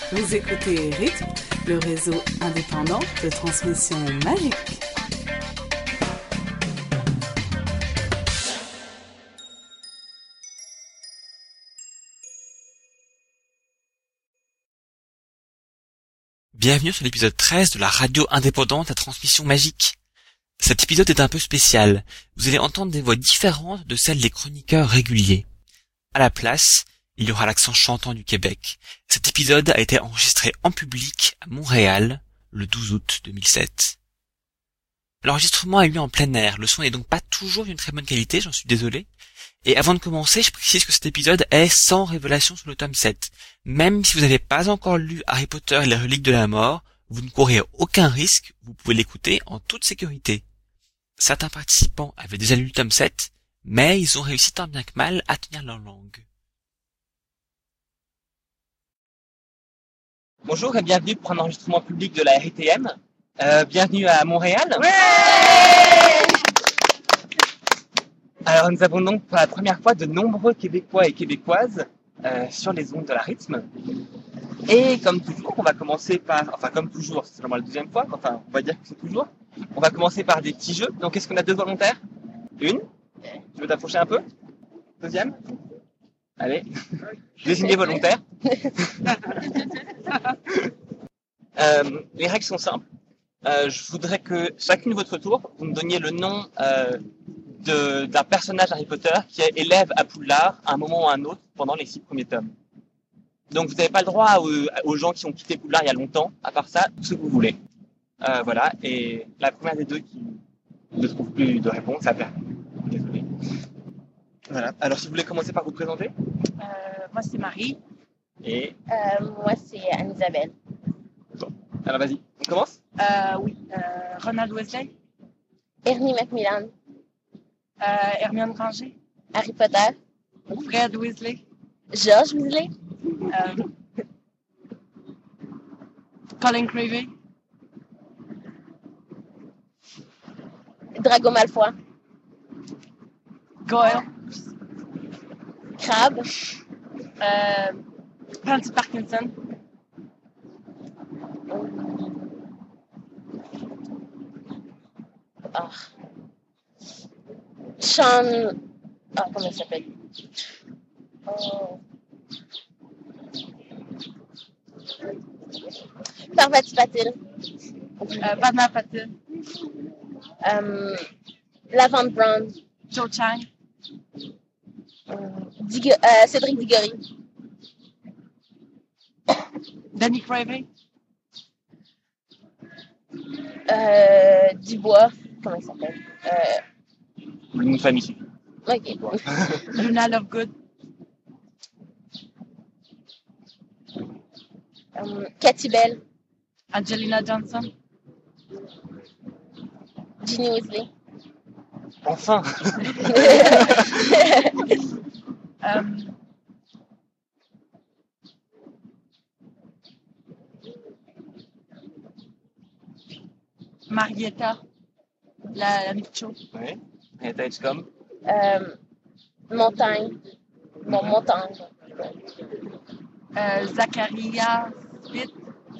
Vous écoutez Rythme, le réseau indépendant de transmission magique. Bienvenue sur l'épisode 13 de la radio indépendante à transmission magique. Cet épisode est un peu spécial. Vous allez entendre des voix différentes de celles des chroniqueurs réguliers. À la place, il y aura l'accent chantant du Québec. Cet épisode a été enregistré en public à Montréal le 12 août 2007. L'enregistrement a eu lieu en plein air. Le son n'est donc pas toujours d'une très bonne qualité, j'en suis désolé. Et avant de commencer, je précise que cet épisode est sans révélation sur le tome 7. Même si vous n'avez pas encore lu Harry Potter et les reliques de la mort, vous ne courez aucun risque, vous pouvez l'écouter en toute sécurité. Certains participants avaient déjà lu le tome 7, mais ils ont réussi tant bien que mal à tenir leur langue. Bonjour et bienvenue pour un enregistrement public de la RITM. Bienvenue à Montréal. Ouais. Alors nous avons donc pour la première fois de nombreux Québécois et Québécoises sur les ondes de la rythme. Et comme toujours, on va commencer par... Enfin comme toujours, c'est seulement la deuxième fois, enfin on va dire que c'est toujours. On va commencer par des petits jeux. Donc est-ce qu'on a deux volontaires? Une. Tu veux t'approcher un peu? Deuxième. Allez. Désignez volontaire. Les règles sont simples. Je voudrais que chacune de votre tour, vous me donniez le nom d'un personnage Harry Potter qui est élève à Poudlard à un moment ou à un autre pendant les 6 premiers tomes. Donc vous n'avez pas le droit aux gens qui ont quitté Poudlard il y a longtemps, à part ça, tout ce que vous voulez. Voilà, et la première des deux qui ne trouve plus de réponse, ça perd. Désolé. Voilà, alors si vous voulez commencer par vous présenter. Moi, c'est Marie. Et Moi, c'est Anne-Isabelle. bon, alors vas-y, on commence. Oui. Ronald Weasley. Ernie Macmillan. Hermione Granger. Harry Potter. Fred Weasley. George Weasley. Colin Creevy. Drago Malfoy. Goyle. Crabbe. Pansy Parkinson. Oh. Sean... Ah, comment il s'appelle? Oh. Parvati Patil. Padma Patil. Laverne Brown. Joe Chang. Cédric Diggory. Danny Creevy. Dubois. Comment il s'appelle? Le nom de famille suffit. Ok. Luna Lovegood. Cathy Bell. Angelina Johnson. Ginny Weasley. Enfin. Marietta. La Micho. Ouais. Henrietta Edgecombe. Montagne. Bon, Montagne. Zacharia Smith.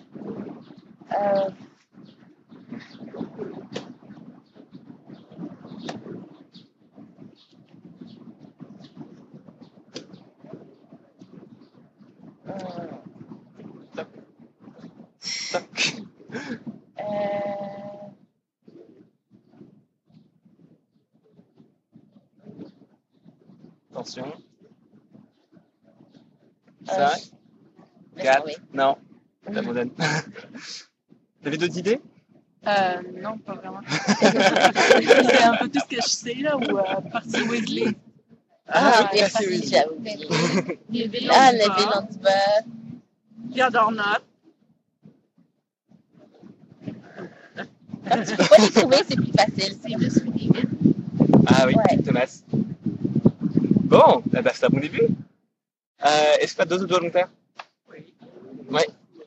Toc. Attention. 5, 4, non, j'abandonne. T'avais d'autres idées? Non, pas vraiment. C'est un peu tout ce que je sais, là, ou Percy Weasley. Percy Weasley, j'avoue. Neville Londubat. Theodore Nott. Quand tu peux pas les trouver, c'est plus facile. C'est juste David. Ah oui, Ouais. Thomas. Bon, eh ben, c'est un bon début. Est-ce que tu as deux autres volontaires? Oui. Ouais.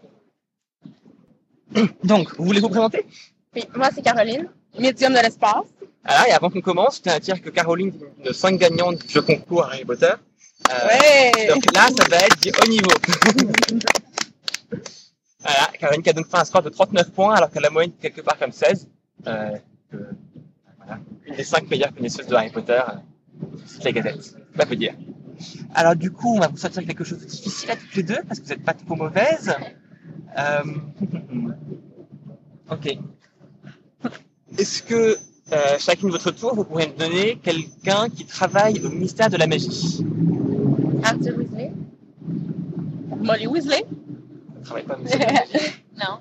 Donc, vous voulez vous présenter? Puis, moi, c'est Caroline. Médium de l'espace. Alors, et avant qu'on commence, je tiens à dire que Caroline est une de 5 gagnantes du jeu concours Harry Potter. Ouais. Donc là, ça va être du haut niveau. Voilà, Caroline qui a donc fait un score de 39 points, alors qu'elle a la moyenne quelque part comme 16. Voilà. Une des 5 meilleures connaisseuses de Harry Potter, c'est la Gazette. Pas peu dire. Alors du coup, on va vous sortir quelque chose de difficile à toutes les deux, parce que vous n'êtes pas trop mauvaises. Ok. Est-ce que chacune de votre tour, vous pourrez me donner quelqu'un qui travaille au ministère de la magie? Arthur Weasley? Molly Weasley? Elle ne travaille pas au ministère de la magie. Non.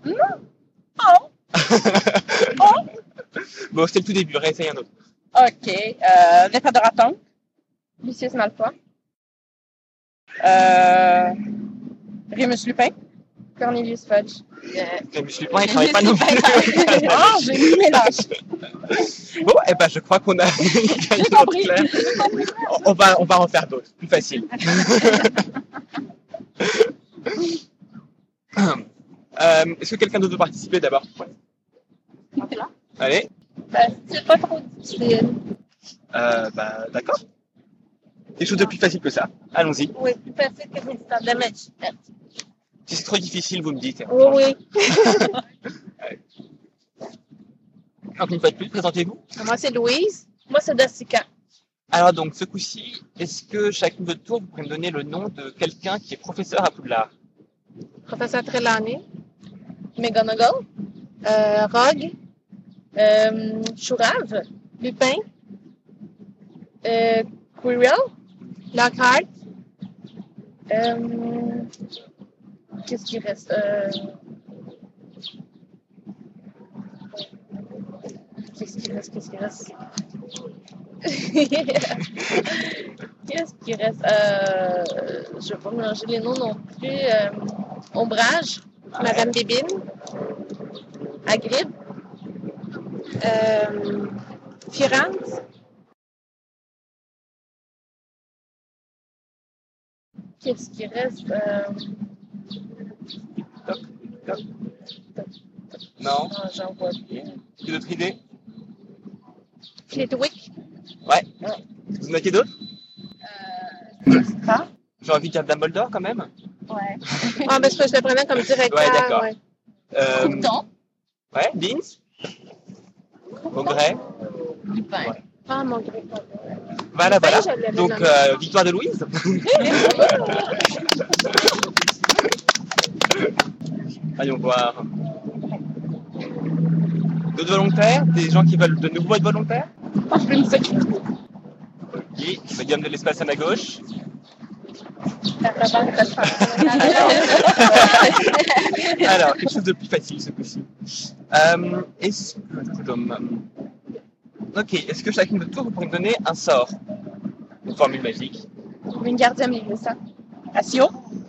Bon, c'était le tout début, réessaye un autre. OK. Répadoraton? Lucius Malfoy? Rémus Lupin? Cornelius Fudge? Mais je suis pas, il travaille pas non plus. Ah, j'ai mis mélange. Bon, eh ben, je crois qu'on a gagné notre clair. On va en faire d'autres, plus facile. Est-ce que quelqu'un d'autre veut participer d'abord? Ouais. Allez. C'est pas trop difficile. D'accord. Quelque chose de plus facile que ça. Allons-y. Oui, plus facile que ministère de la magie. Si c'est trop difficile, vous me dites. Oui, oui. Donc, une fois de plus, présentez-vous. Moi, c'est Louise. Moi, c'est Dacica. Alors, donc, ce coup-ci, est-ce que chacune de votre tour, vous pouvez me donner le nom de quelqu'un qui est professeur à Poudlard? Professeur Trelawney. McGonagall? Rogue. Chourave? Lupin. Quirrell? Lockhart. Qu'est-ce qui reste? Qu'est-ce qui reste? Qu'est-ce qui reste? Qu'est-ce qui reste? Je vais pas mélanger les noms non plus. Ombrage? Madame Bébine. Hagrid? Firenze. Qu'est-ce qui reste? Non. J'en vois plus. Une autre idée? Flitwick. Ouais. Vous en avez d'autres? Ah. J'ai envie de dire Dumbledore quand même. Ouais. Ah, ben, je le prenais comme directeur. Ouais, d'accord. Ouais. Crouton? Ouais, Beans? Maugret? Lupin. Ouais. Ah, mon Dieu. Voilà, voilà. je l'avais Donc, nommé. victoire de Louise. Allons voir. D'autres volontaires? Des gens qui veulent de nouveau être volontaires? Je peux me s'occuper. Ok, je vais de l'espace à ma gauche. Alors, quelque chose de plus facile ce coup-ci. Est-ce que chacune de tour vous pourrez me donner un sort? Une formule magique. Wingardium Leviosa. Asio.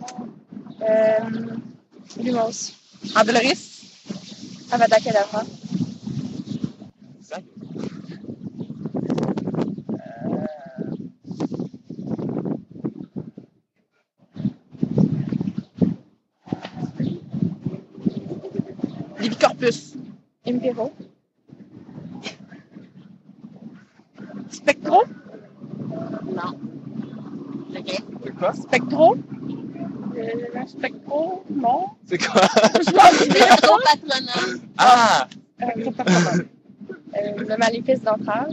Lumos. Andoloris. Avada Kedavra. Ça, Libicorpus. Impero. Spectro. Non. Ok. c'est quoi? Spectro. Spectro. Non. C'est quoi? Je pense que c'est ton patronat. Ah! Le maléfice d'entrave.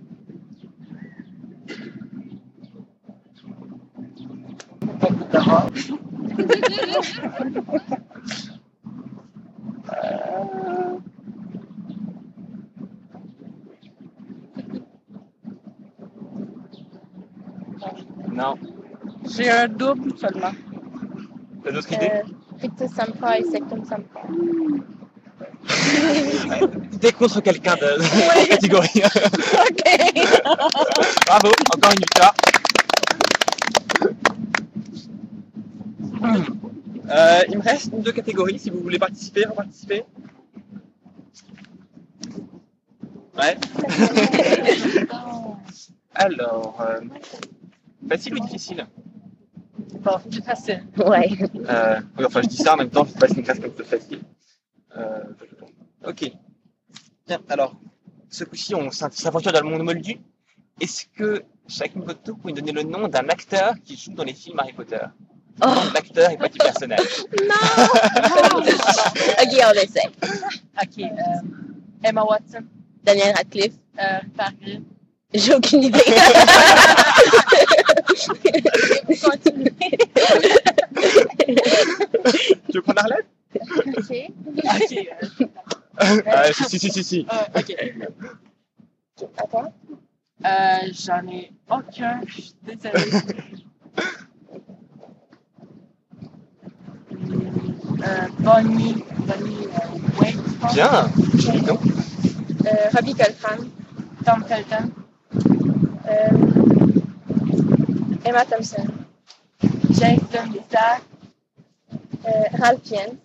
Non. J'ai un double seulement. T'as d'autres idées? Rictus Sempra et Sectum Sempra. T'es contre quelqu'un de la catégorie. OK. Bravo, encore une victoire. Il me reste deux catégories, si vous voulez participer, reparticiper. Ouais. Alors, facile ou difficile? Bon, c'est facile. Ouais. Oui, enfin, je dis ça en même temps, je sais pas si c'est une classe comme ça facile. Ok. Bien, alors, ce coup-ci, on s'aventure dans le monde moldu. Est-ce que chacune de votre tour, vous pouvez me donner le nom d'un acteur qui joue dans les films Harry Potter? L'acteur et pas du personnage. Non! Ok, on essaie. Ok. Emma Watson. Daniel Radcliffe. Paris. J'ai aucune idée. Continuez. Tu veux prendre la relève? Ok. Ok. Si. Ok. À toi? J'en ai aucun. Je suis désolée. Bonnie Wade, je pense. Bien. Joli nom. Robbie Coltrane. Tom Felton. Emma Thompson. Jason Isaac. Ralph Fiennes.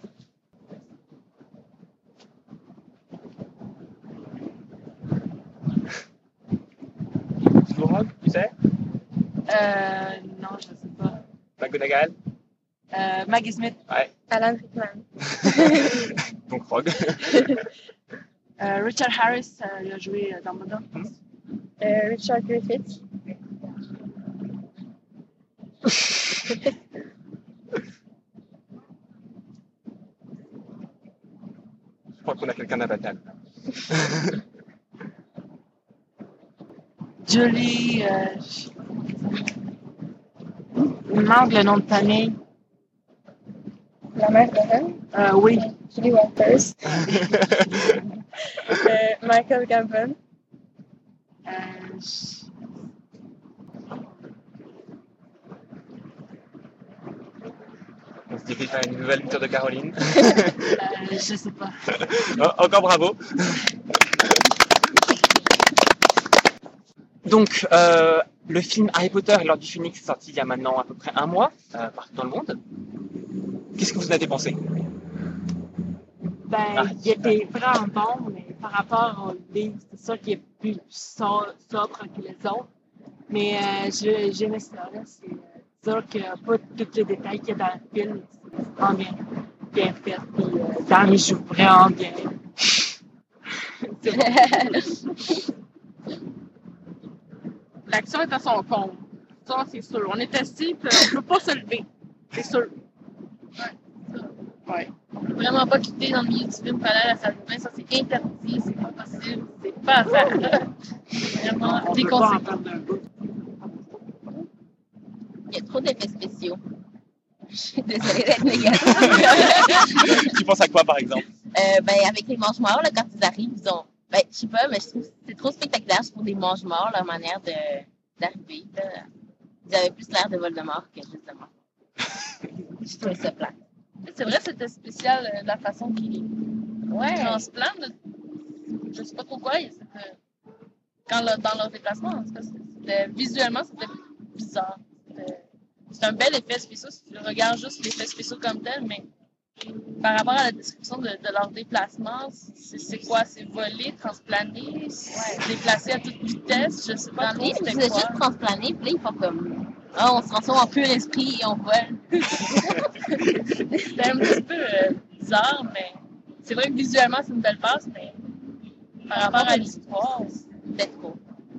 Florent, tu sais? Non, je sais pas. McGonagall? Maggie Smith. Ouais. Alan Rickman. Donc Rogue. Richard Harris, il a joué dans Dumbledore. Richard Griffith. Je crois qu'on a quelqu'un d'abatable. Julie. Il manque le nom de famille. La mère de Ren. Oui. Julie Walters. Michael Gambon. On se dirige vers une nouvelle lecture de Caroline. Je sais pas. Encore bravo. Donc, le film Harry Potter et l'Ordre du Phénix est sorti il y a maintenant à peu près un mois, partout dans le monde. Qu'est-ce que vous en avez pensé? Il était vraiment bon, mais par rapport au livre, c'est sûr qu'il est plus sobre que les autres. Mais j'aimais ça. Là. C'est sûr qu'il n'y a pas tous les détails qu'il y a dans le film. C'est vraiment bien fait. Puis Dan joue vraiment bien. C'est bon. L'action est à son compte. Ça, c'est sûr. On est assis, puis on ne peut pas se lever. C'est sûr. Ouais. On peut vraiment pas quitter dans le milieu du film pour aller à la salle de bain. Ça, c'est interdit. C'est pas possible. C'est pas à faire. C'est vraiment déconseillé. Il y a trop d'effets spéciaux. Je suis désolée d'être négative. Tu penses à quoi, par exemple? Avec les mange-morts, là, quand ils arrivent, ils ont... je sais pas, mais je trouve que c'est trop spectaculaire pour des mange-morts, leur manière d'arriver. Là. Ils avaient plus l'air de Voldemort que justement. Je trouve ça plat. C'est vrai, c'était spécial la façon qu'ils transplante. Je sais pas trop quoi. Dans leur déplacement, en tout cas, visuellement, c'était bizarre. C'est un bel effet spécial si tu regardes juste l'effet spécial comme tel, mais par rapport à la description de leur déplacement, c'est quoi? C'est voler, transplaner, déplacer à toute vitesse, je sais pas Dans trop le livre, c'était c'est quoi. juste transplaner, puis là, ils font comme... on se transforme en pur esprit et on vole. C'était un petit peu bizarre, mais c'est vrai que visuellement, c'est une belle passe, mais par rapport à l'histoire, C'était trop.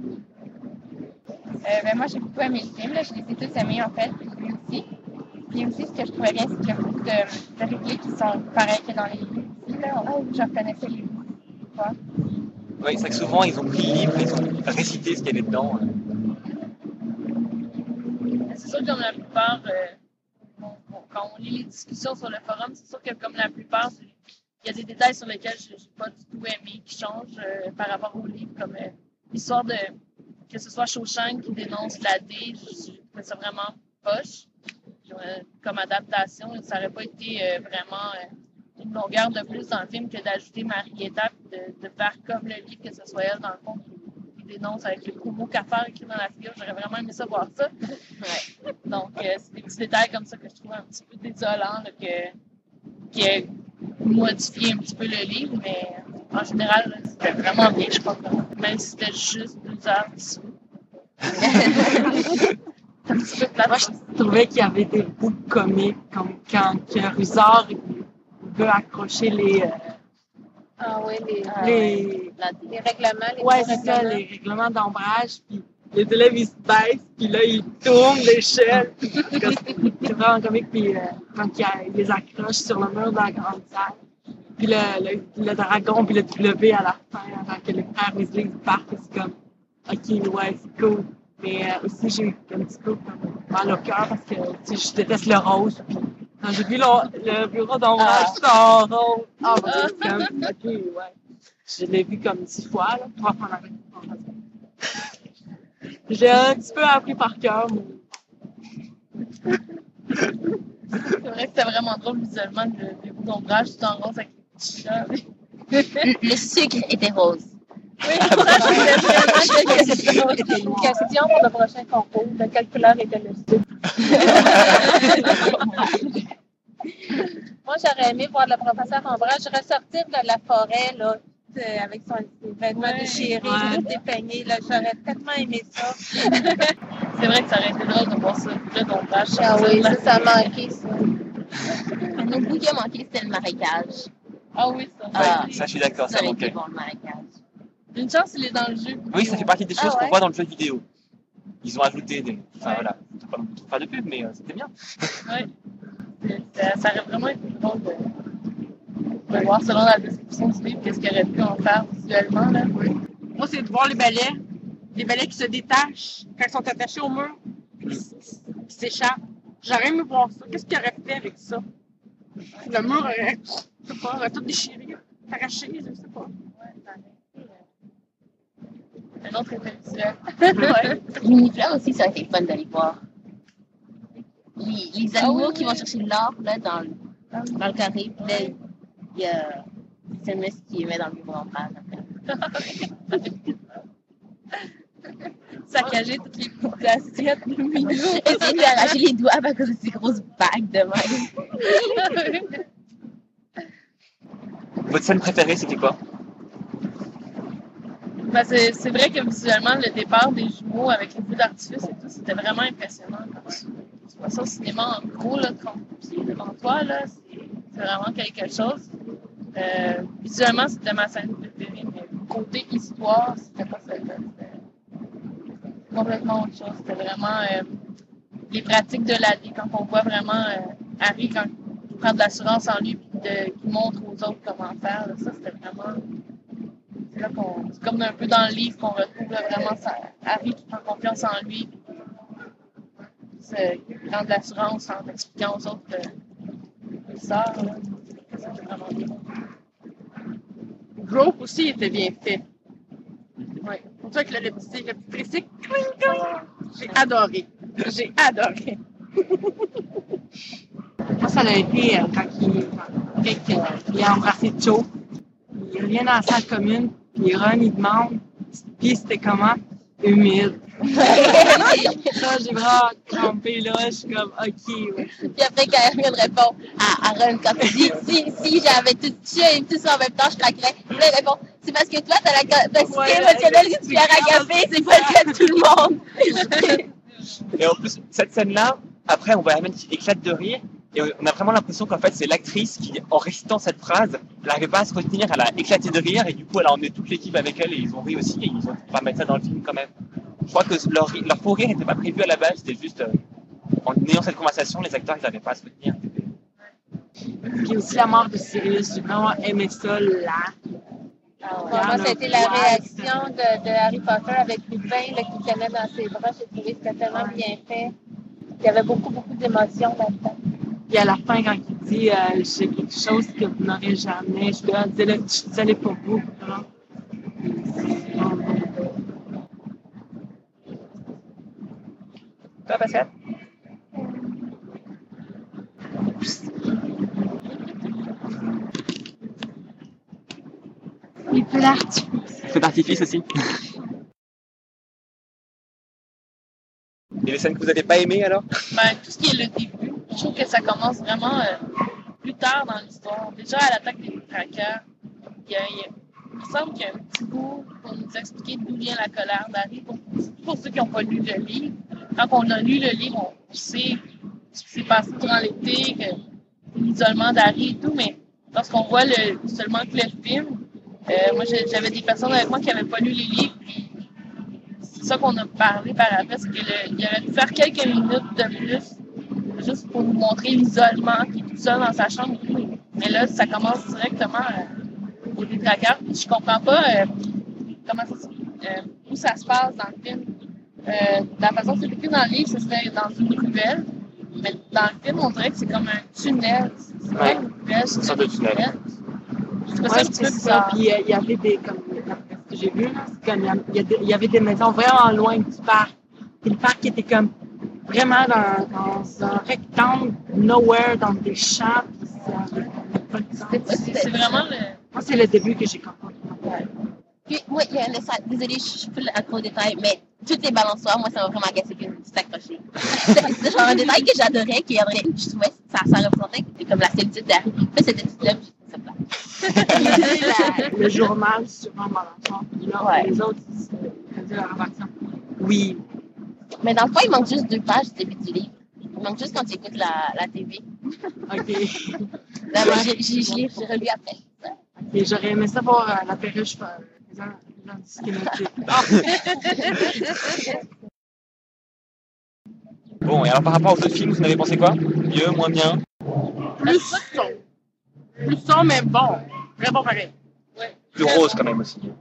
Moi, j'ai beaucoup aimé le film. Là. Je les ai tous aimés, en fait. Puis lui aussi. Puis aussi, ce que je trouvais bien, c'est qu'il y a beaucoup de répliques qui sont pareilles que dans les livres aussi. Là. Je reconnaissais les livres. Oui, c'est vrai que souvent, ils ont pris le livre, ils ont récité ce qu'il y avait dedans. c'est sûr que comme la plupart, quand on lit les discussions sur le forum, c'est sûr que comme la plupart, il y a des détails sur lesquels je n'ai pas du tout aimé qui changent par rapport au livre, comme l'histoire de que ce soit Shawshank qui dénonce la D, je trouvais ça vraiment poche. Comme adaptation, ça n'aurait pas été vraiment une longueur de plus dans le film que d'ajouter Marietta et de faire comme le livre, que ce soit elle, dans le fond, qui dénonce avec le gros mot cafard écrit dans la figure. J'aurais vraiment aimé ça voir ça. Ouais. Donc, c'est des petits détails comme ça que je trouve un petit peu désolants, là, qui a modifié un petit peu le livre, mais en général, là, c'était vraiment bien, je crois. Même si c'était juste 12 heures dessous. Un petit peu plate. Moi, je trouvais qu'il y avait des bouts comiques, comme quand Rusard veut accrocher les règlements, c'est ça, les règlements d'ombrage, puis les élèves, ils se baissent, puis là, ils tournent l'échelle. C'est vraiment comique. Puis quand il les accroche sur le mur de la grande salle. Puis le dragon, puis le W à la fin, avant que les frères Weasley partent, c'est comme, ok, ouais, c'est cool. Mais aussi, j'ai eu un petit peu comme mal au cœur parce que je déteste le rose. Puis quand j'ai vu le bureau d'ombrage, tout en rose. Ah, c'est comme, ok, ouais. Je l'ai vu comme 10 fois, là, 3 fois dans la vie. J'ai un petit peu appris par cœur, mais... C'est vrai que c'était vraiment drôle visuellement, le bout d'ombrage tout en rose avec les petits chats. Le sucre était rose. Oui, ça, je voulais vraiment que c'était rose. Question pour le prochain concours. De quelle couleur était le sucre? Moi, j'aurais aimé voir le professeur Ombrage ressortir de la forêt, là, avec ses vêtements déchirés, tout dépeigné, là. J'aurais tellement aimé ça. C'est vrai que ça aurait été drôle de voir ça, le d'ombrage. Ah oui, ça manquait, ça. Un autre bout qui a manqué, c'était le marécage. Ah oui, ça. Ouais, ça, je suis d'accord, ça aurait été manquait. bon, le marécage. Une chance, il est dans le jeu. Oui, ça fait partie des choses Ah ouais? qu'on voit dans le jeu vidéo. Ils ont ajouté des... Enfin, Ouais. voilà, je ne pas faire de pub, mais c'était bien. Oui. Ça aurait vraiment été drôle de voir selon la description du livre qu'est-ce qu'il aurait pu en faire visuellement. Là. Oui. Moi, c'est de voir les balais qui se détachent quand ils sont attachés au mur, puis qui s'échappent. J'aurais aimé voir ça. Qu'est-ce qu'il aurait fait avec ça? Le mur aurait, je sais pas, aurait tout déchiré, arraché, je sais pas. Un autre effet visuel. Ouais. L'unifleur aussi, ça aurait été fun d'aller voir. Les animaux qui vont chercher l'or là, dans le carré, puis là, il y a Seamus qui met dans le bureau d'ombrage après. Saccager toutes les petites assiettes de Minou. Essayer de lui arracher les doigts à cause de ces grosses bagues de même. Votre scène préférée, c'était quoi? Ben, c'est vrai que visuellement, le départ des jumeaux avec les feux d'artifice et tout, c'était vraiment impressionnant. Quand tu vois ça au cinéma en gros, là, puis devant toi, là, c'est vraiment quelque chose. Visuellement, c'était ma scène préférée, mais côté histoire, c'était pas celle-là. C'était complètement autre chose. C'était vraiment les pratiques de la vie, quand on voit vraiment Harry, quand il prend de l'assurance en lui, puis qu'il montre aux autres comment faire, là, ça, c'était vraiment... C'est comme un peu dans le livre qu'on retrouve là, vraiment Harry qui prend confiance en lui, qui prend de l'assurance en expliquant aux autres qu'il sort. Ça, c'est vraiment bien. Grope aussi était bien fait. Ouais. Pour ça que le petit tricycle, j'ai adoré. J'ai adoré. Moi, ça a été quand il a embrassé Cho. Il revient dans la salle commune, puis Ron, il demande, puis c'était comment? Humide. Ça, j'ai vraiment crampé, là. Je suis comme, ok, ouais. Puis après, quand Hermione répond à Ron, quand il dit si j'avais tout tué et tout ça en même temps, je craquerais. Puis là, il répond c'est parce que toi, t'as la capacité émotionnelle que tu as à café, c'est pas le cas de tout le monde. Et en plus, cette scène-là, après, on voit Hermione qui éclate de rire. Et on a vraiment l'impression qu'en fait, c'est l'actrice qui, en récitant cette phrase, elle n'arrivait pas à se retenir, elle a éclaté de rire, et du coup, elle a emmené toute l'équipe avec elle, et ils ont ri aussi, et ils ont pas mettre ça dans le film quand même. Je crois que leur faux rire n'était pas prévu à la base, c'était juste, en ayant cette conversation, les acteurs, ils n'arrivaient pas à se retenir. Puis aussi la mort de Sirius, j'ai vraiment aimé ça, là. Moi, ça a été la réaction de Harry Potter avec Lupin là, qui tenait dans ses bras. J'ai trouvé que c'était tellement bien fait. Il y avait beaucoup, beaucoup d'émotions là-dedans. Puis à la fin, quand il dit j'ai quelque chose que vous n'aurez jamais, je lui disais là, je suis désolée pour vous. Vraiment. Toi, Pascal? Les feux d'artifice. Feu d'artifice aussi. Et les scènes que vous n'avez pas aimées alors? Ben, tout ce qui est le début, je trouve que ça commence vraiment plus tard dans l'histoire. Déjà, à l'attaque des traqueurs, il semble qu'il y a un petit bout pour nous expliquer d'où vient la colère d'Harry. Pour ceux qui n'ont pas lu le livre, quand on a lu le livre, on sait ce qui s'est passé durant l'été, l'isolement d'Harry et tout, mais lorsqu'on voit seulement que le film, moi j'avais des personnes avec moi qui n'avaient pas lu les livres, puis c'est ça qu'on a parlé par après, c'est qu'il aurait pu faire quelques minutes de plus, juste pour nous montrer l'isolement, qui est tout seul dans sa chambre. Mais là, ça commence directement au détraqueur. Je comprends pas comment où ça se passe dans le film. De la façon que c'est écrit dans le livre, ce serait dans une ruelle. Mais dans le film, on dirait que c'est comme un tunnel. C'est pas une ruelle, c'est une sorte de tunnel. Je trouve ça Ouais, un petit peu c'est ça. bizarre. Puis il y avait des, comme ce que j'ai vu, là, c'est comme il y avait des maisons vraiment loin du parc. Puis le parc était comme vraiment dans un rectangle, nowhere, dans des champs. Puis ça avait pas de sens. C'est vraiment le. Moi, c'est le début que j'ai compris. Puis, moi, il y a le sac. Désolée, je suis plus à trop détail, mais toutes les balançoires, moi, ça m'a vraiment agacé que c'est accroché. C'est genre un détail que j'adorais, que je trouvais que ça représentait comme la solitude de la rue. Puis, c'était tout là, puis j'ai trouvé ça plat. Le journal sur un balançoire. Puis là, Ouais. les autres, ils faisaient leur action. Oui. Mais dans le fond, il manque juste 2 pages du début du livre. Il manque juste quand tu écoutes la TV. OK. Là, moi, j'ai relu après. Et j'aurais aimé ça voir la perruche faisant ce qu'il m'a dit. Bon, et alors par rapport aux autres films, vous en avez pensé quoi? Mieux, moins bien? Plus sombre. Plus sombre, mais bon. Vraiment pareil. Plus rose quand même aussi.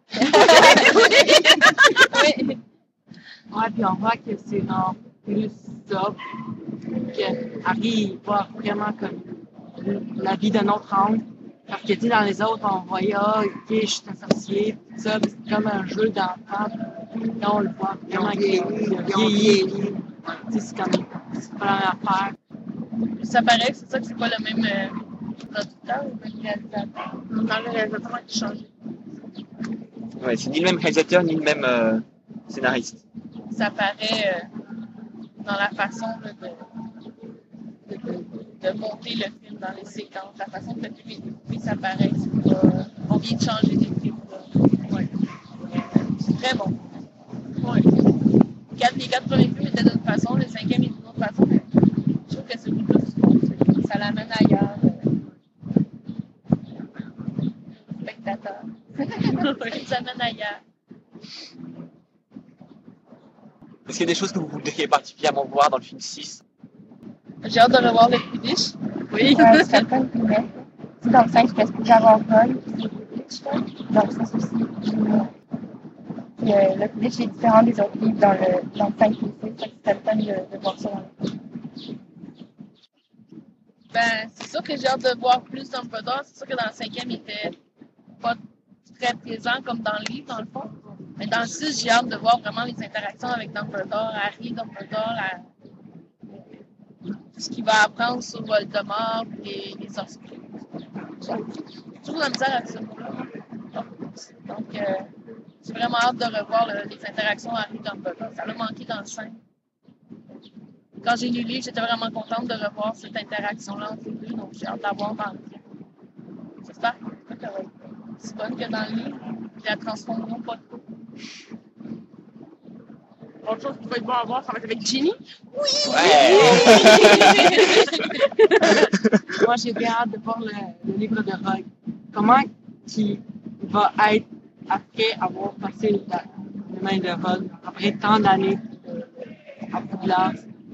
Oui. Ouais, puis on voit que c'est genre plus sobre. Que Harry voit vraiment comme la vie d'un autre angle. Alors que, tu sais, dans les autres, on voyait, OK, je suis un sorcier, tout ça, puis c'est comme un jeu d'enfant. Là, on le voit vraiment vieillir. Tu sais, c'est comme, c'est pas la même affaire. Ça paraît que c'est ça que c'est pas le même producteur ou le même réalisateur. Dans le réalisateur qui change. Ouais, c'est ni le même réalisateur, ni le même scénariste. Ça paraît dans la façon de monter le film dans les séquences, la façon que le film est découpé, ça paraît que c'est pas. On vient de changer d'écriture. Ouais. C'est très bon. Ouais. Les 4 premiers films étaient d'une façon, le 5e est d'une autre façon, mais je trouve que c'est plus. Ça l'amène ailleurs. Spectateur. Ça l'amène ailleurs. Est-ce qu'il y a des choses que vous voudriez particulièrement voir dans le film 6? J'ai hâte de revoir le Quidditch. Oui. Ce serait le fun pour vrai. Tu sais, dans le 5, je peux avoir Ron, puis c'est Quidditch, là. Dans le 6 aussi. Puis le Quidditch est différent des autres livres dans le 5 et le 6. Fait que c'était le fun de voir ça dans le film. Ben, c'est sûr que j'ai hâte de voir plus Dumbledore. C'est sûr que dans le 5e, il était pas très présent comme dans le livre, dans le fond. Mais dans le 6, j'ai hâte de voir vraiment les interactions avec Dumbledore, Harry, Dumbledore, tout ce qu'il va apprendre sur Voldemort et les sorciers. J'ai toujours la misère avec ce mot-là. Donc, j'ai vraiment hâte de revoir les interactions Harry-Dumbledore. Ça m'a manqué dans le 5. Quand j'ai lu le livre, j'étais vraiment contente de revoir cette interaction-là entre les deux, donc j'ai hâte d'avoir dans le film. J'espère qu'elle va être aussi bonne que dans le livre. Ils la transformeront pas trop. Autre chose qui va être bon à voir, ça va être avec Ginny. Moi, j'ai bien hâte de voir le livre de Rogue. Comment il va être après avoir passé les mains de Rogue, après tant d'années à Poudlard.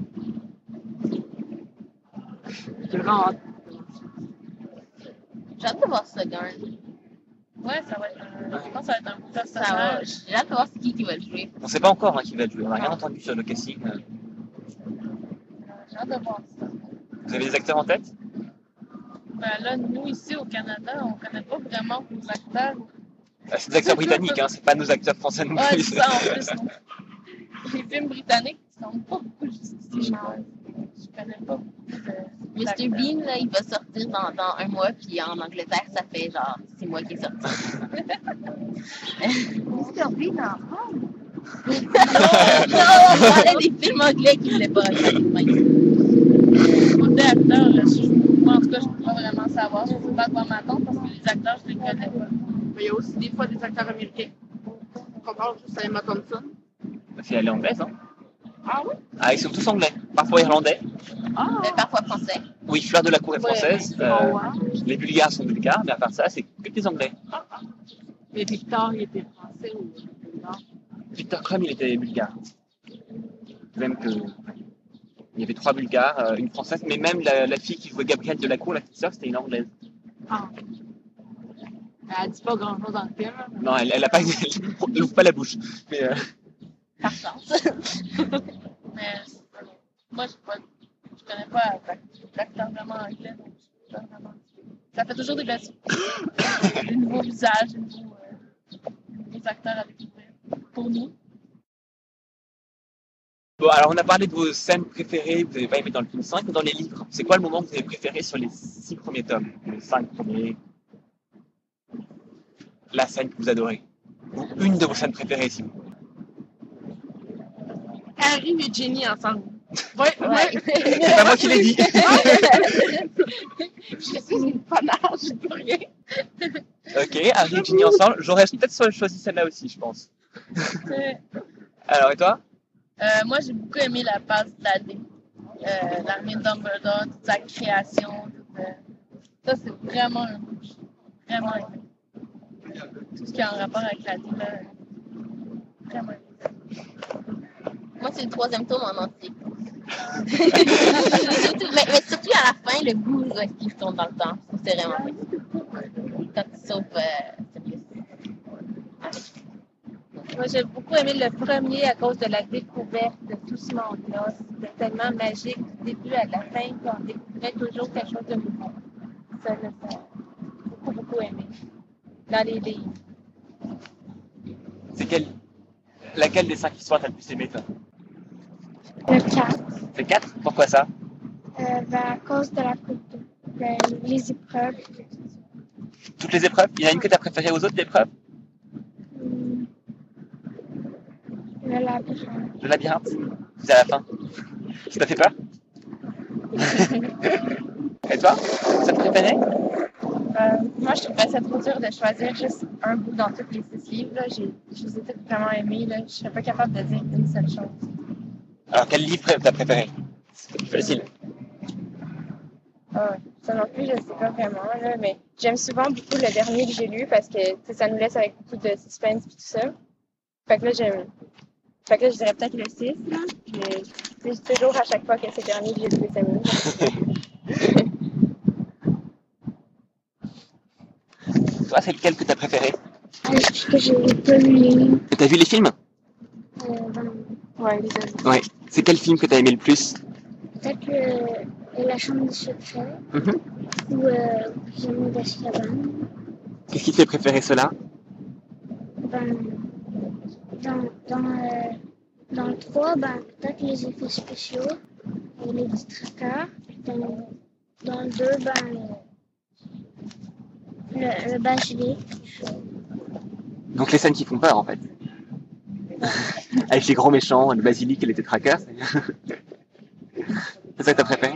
J'ai vraiment hâte. J'ai hâte de voir ça, Garn. Ouais, ça va être je pense que ça va être un beau Ça va. personnage. J'ai hâte de voir c'est qui va le jouer. On ne sait pas encore qui va le jouer. On n'a rien entendu sur le casting. J'ai hâte de voir ça. Vous avez des acteurs en tête? Ben là, nous, ici, au Canada, on connaît pas vraiment nos acteurs. C'est des acteurs britanniques, hein, c'est pas nos acteurs français non Ouais, plus. c'est ça, en plus. Non. Les films britanniques, ils sont pas beaucoup justifiés, je pense. Je connais pas beaucoup Mr. d'acteurs. Bean, là, il va sortir dans un mois, puis en Angleterre, ça fait genre 6 mois qu'il est sorti. Mr. Bean en France? Non, on parlait des films anglais qui voulaient pas regarder. Côté acteurs, moi, en tout cas, je ne peux pas vraiment savoir. Je ne sais pas à quoi m'attendre parce que les acteurs, je les connais pas. Mais il y a aussi des fois des acteurs américains. On parle juste à Emma Thompson. C'est elle est anglaise, hein? Ah oui? Ah, ils sont tous anglais, parfois irlandais. Mais parfois français. Oui, Fleur de la Cour est française. Ouais. Les Bulgares sont bulgares, mais à part ça, c'est que des anglais. Mais Victor, il était français ou non? Victor Crumb, il était bulgare. Même que. Il y avait 3 Bulgares, une Française, mais même la fille qui jouait Gabrielle Delacour, la petite sœur, c'était une Anglaise. Ah. Elle dit pas grand-chose dans le film. Là. Non, elle a pas, elle ouvre pas la bouche. Mais Par chance. Mais moi, je connais pas l'acteur vraiment anglais, donc je sais pas vraiment. Ça fait toujours des belles surprises. Des nouveaux visages, des nouveaux acteurs à découvrir. Pour nous. bon, alors on a parlé de vos scènes préférées, vous n'avez pas aimé dans le film 5, mais dans les livres, c'est quoi le moment que vous avez préféré sur les 6 premiers tomes, les 5 premiers? La scène que vous adorez. Ou une de vos scènes préférées, si vous voulez. Harry et Jenny ensemble. Ouais. C'est pas moi qui l'ai dit. Je suis une fanasse, je peux rien. Ok, Harry et Ginny ensemble. J'aurais peut-être choisi celle-là aussi, je pense. Alors, et toi? Moi, j'ai beaucoup aimé la passe de l'année. L'armée de Dumbledore, toute sa création. Ça, c'est vraiment un bout que j'ai vraiment aimé. Tout ce qui est en rapport avec la vie, là, vraiment aimé. Moi, c'est le 3e tome en entier. mais surtout à la fin, le goût où est-ce qu'il retourne dans le temps. Ça, c'est vraiment cool. Quand il sauve Sirius. Moi, j'ai beaucoup aimé le premier à cause de la découverte de tout ce monde-là. C'était tellement magique du début à la fin qu'on découvrait toujours quelque chose de nouveau. Ça, là, j'ai beaucoup aimé. Dans les livres. C'est laquelle des 5 histoires t'as le plus aimé, toi? Le 4, C'est 4? Pourquoi ça? à cause de la coupe, les épreuves. Toutes les épreuves? Il y en a une que t'as préférée aux autres épreuves? Le labyrinthe. Le labyrinthe? C'est à la fin. Ça t'a fait peur? Et toi? Ça te préférait? Moi, je trouvais ça trop dur de choisir juste un bout dans tous les 6 livres. Là. Je les ai tous vraiment aimés. Là. Je ne serais pas capable de dire une seule chose. Alors, quel livre t'as préféré? C'est plus facile. Ça non plus, je ne sais pas vraiment. Là, mais j'aime souvent beaucoup le dernier que j'ai lu parce que ça nous laisse avec beaucoup de suspense et tout ça. Fait que là, je dirais peut-être le 6. Là. Mais je dis toujours à chaque fois que c'est le dernier que j'ai lu les amis. Toi, c'est lequel que t'as préféré? Parce que j'ai pas lu les livres. T'as vu les films? Ouais, les amis. Ouais. C'est quel film que t'as aimé le plus? Peut-être La Chambre des Secrets ou Prisonnier d'Azkaban. Qu'est-ce qui te fait préférer cela? Dans le 3, peut-être les effets spéciaux et les distracteurs. Dans le 2, le basilic. Donc les scènes qui font peur, en fait. Avec les gros méchants, le basilic et les tétraqueurs. C'est ça que t'as préféré?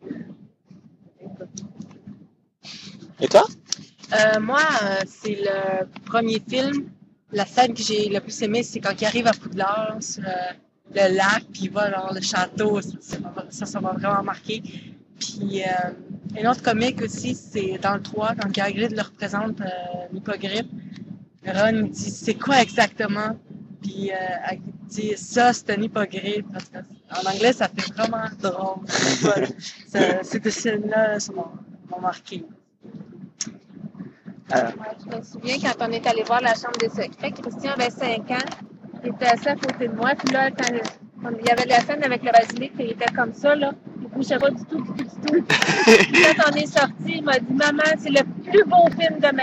Et toi? Moi, c'est le premier film. La scène que j'ai le plus aimée, c'est quand il arrive à Poudlard, sur le lac, puis il va dans le château. Ça m'a vraiment marqué. Puis, un autre comique aussi, c'est dans le 3, quand Hagrid le représente l'hippogriffe. Ron dit, c'est quoi exactement? Puis, Hagrid dit, ça, c'est un hippogriffe. En anglais, ça fait vraiment drôle. Ces scènes-là, ça m'ont marqué. Je me souviens quand on est allé voir La Chambre des Secrets, Christian avait 5 ans. Il était assis à côté de moi. Puis là, quand il y avait la scène avec le basilic, il était comme ça, là. Il ne bougeait pas du tout. Puis quand on est sorti, il m'a dit, maman, c'est le plus beau film de ma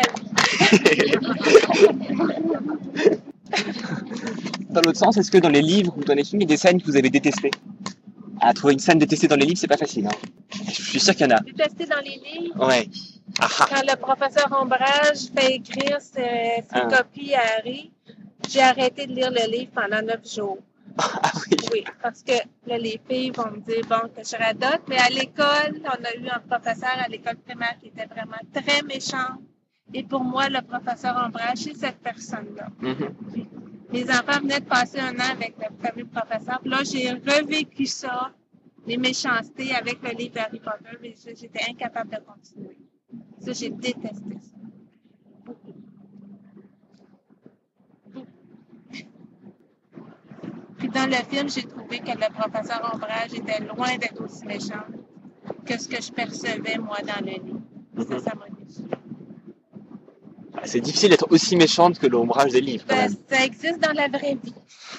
vie. Dans l'autre sens, est-ce que dans les livres ou dans les films, il y a des scènes que vous avez détestées? Ah, trouver une scène détestée dans les livres, c'est pas facile. Hein. Je suis sûr qu'il y en a. Détesté dans les livres. Ouais. Quand le professeur Ombrage fait écrire ses copies à Harry, j'ai arrêté de lire le livre pendant 9 jours. Ah oui. Oui, parce que là, les filles vont me dire, bon, que je radote, mais à l'école, on a eu un professeur à l'école primaire qui était vraiment très méchant. Et pour moi, le professeur Ombrage, c'est cette personne-là. Mm-hmm. Mes enfants venaient de passer un an avec le fameux professeur. Puis là, j'ai revécu ça, les méchancetés avec le livre d'Harry Potter, mais j'étais incapable de continuer. Ça, j'ai détesté ça. Puis dans le film, j'ai trouvé trouvé que le professeur Ombrage était loin d'être aussi méchant que ce que je percevais, moi, dans le livre. Ça m'a déçu. C'est difficile d'être aussi méchante que l'ombrage des livres, quand même. Ça existe dans la vraie vie.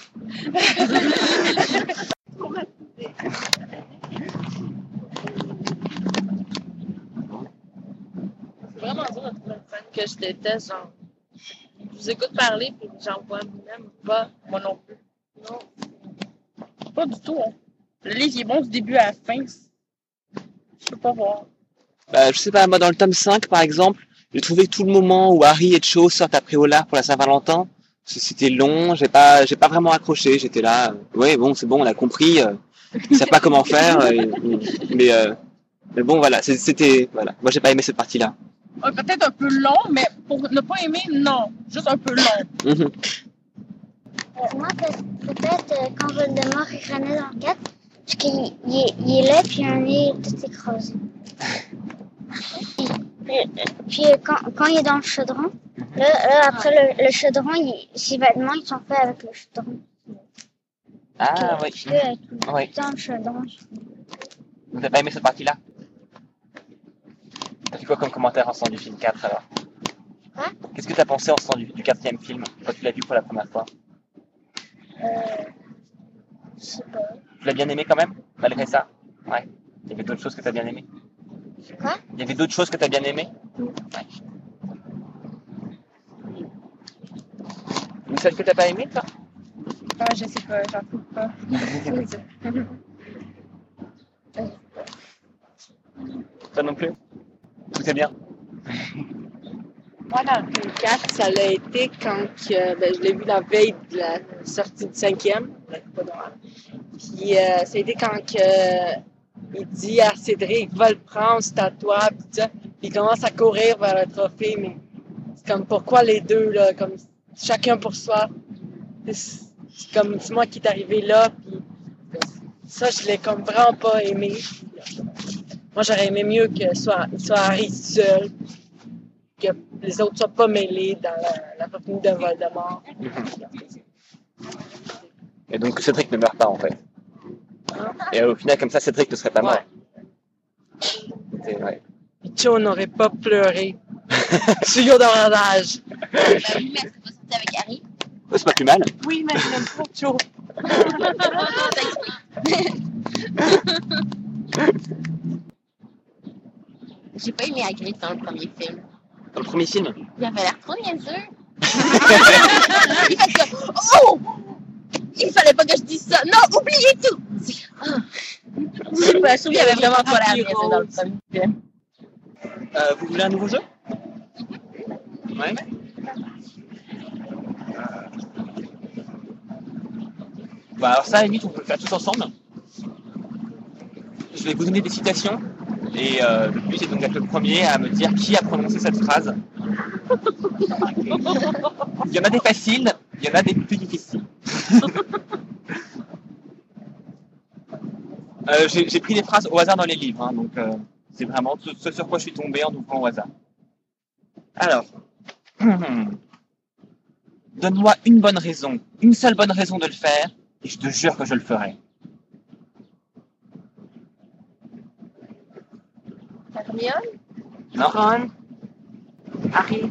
C'est vraiment dur de trouver une scène que je déteste. Genre, je vous écoute parler, puis j'en vois même pas. Moi non plus. Non. Pas du tout, hein. Le livre il est bon du début à la fin. Je peux pas voir. Je sais pas, moi, dans le tome 5, par exemple, j'ai trouvé tout le moment où Harry et Cho sortent après Poudlard pour la Saint-Valentin. C'était long, j'ai pas vraiment accroché. J'étais là, ouais, bon, c'est bon, on a compris. Ils savent pas comment faire. Mais bon, voilà, c'était, voilà. Moi, j'ai pas aimé cette partie-là. Peut-être un peu long, mais pour ne pas aimer, non. Juste un peu long. Moi, peut-être quand Voldemort il renaît dans le 4, parce qu'il il est là, puis un nez tout écrasé. Puis quand il est dans le chaudron, là après le chaudron, ses vêtements ils sont faits avec le chaudron. Ah, oui. Oui. Dans le chaudron. Vous n'avez pas aimé cette partie-là? T'as fait quoi comme commentaire en sens du film 4 alors? Quoi? Qu'est-ce que t'as pensé en sens du 4e film, quand tu l'as vu pour la première fois? Je sais pas. Tu l'as bien aimé quand même, malgré ça? Ouais. Il y avait d'autres choses que t'as bien aimé? Quoi? Il y avait d'autres choses que t'as bien aimé? Ouais. Une seule que t'as pas aimé, toi? Ah, je sais pas, j'en trouve pas. Toi non plus? Tout est bien? Moi, dans le film 4, ça l'a été quand je l'ai vu la veille de la sortie du 5e. Puis ça a été quand il dit à Cédric, va le prendre, c'est à toi, puis ça. Puis il commence à courir vers le trophée, mais c'est comme pourquoi les deux, là, comme chacun pour soi. C'est comme c'est moi qui est arrivé là, puis ça, je l'ai comme vraiment pas aimé. Moi, j'aurais aimé mieux que soit Harry seul, que les autres soient pas mêlés dans la famille de Voldemort. Et donc Cédric ne meurt pas en fait. Et au final, comme ça, Cédric ne serait pas mort. Ouais. Puis Cho n'aurait pas pleuré. Tuyau d'orage. Oui, mais c'est pas sorti avec Harry. Oh, c'est pas plus mal. Oui, mais je l'aime trop, Cho. J'ai pas aimé Hagrid dans le premier film. Dans le premier film? Il avait l'air trop niaiseux. Il fait comme oh! Il fallait pas que je dise ça. Non, oubliez tout! Je sais pas, je trouve qu'il y avait vraiment pas l'air niaiseux dans le premier film. Vous voulez un nouveau jeu? Ouais. Alors ça, à la limite, on peut le faire tous ensemble. Je vais vous donner des citations. Et le but est donc d'être le premier à me dire qui a prononcé cette phrase. Il y en a des faciles, il y en a des plus difficiles. J'ai pris des phrases au hasard dans les livres, hein, donc c'est vraiment ce sur quoi je suis tombé en ouvrant au hasard. Alors, donne-moi une bonne raison, une seule bonne raison de le faire, et je te jure que je le ferai. Hermione? Non. Ron. Harry.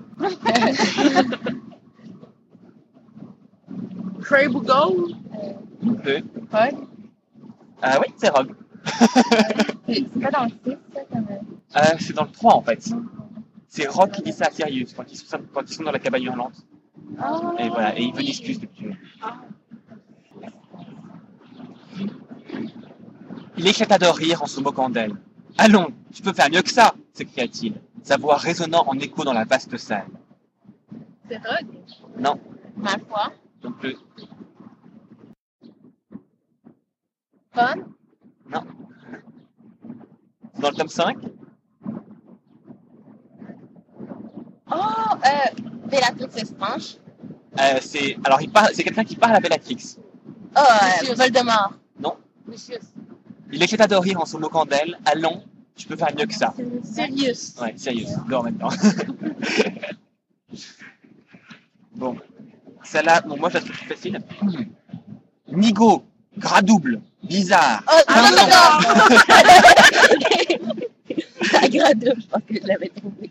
Cray Bougon. Rogue. Ah oui, c'est Rogue. C'est pas dans le 6, ça, comme... C'est dans le 3 en fait. C'est Rogue qui dit ça à Sirius quand ils sont dans la cabane hurlante. Oh, Et voilà, et il veut d'excuses depuis. Il éclata de rire en se moquant d'elle. « Allons, tu peux faire mieux que ça !» s'écria-t-il, sa voix résonnant en écho dans la vaste salle. C'est Rogue? Non, Malfoy? non plus. Ron? Non. Dans le tome 5, Oh, Bellatrix Lestrange. c'est quelqu'un qui parle à Bellatrix. Oh, Voldemort. Non. Lucius. Il éclata de rire en se moquant d'elle. « Allons, tu peux faire mieux que ça. » Sirius. Ouais, sérieux, dors maintenant. Bon, celle-là, bon, moi je la trouve plus facile. Nigo, Gras double. Bizarre. Oh, Pimpant. Agradable, je pense que je l'avais trouvé.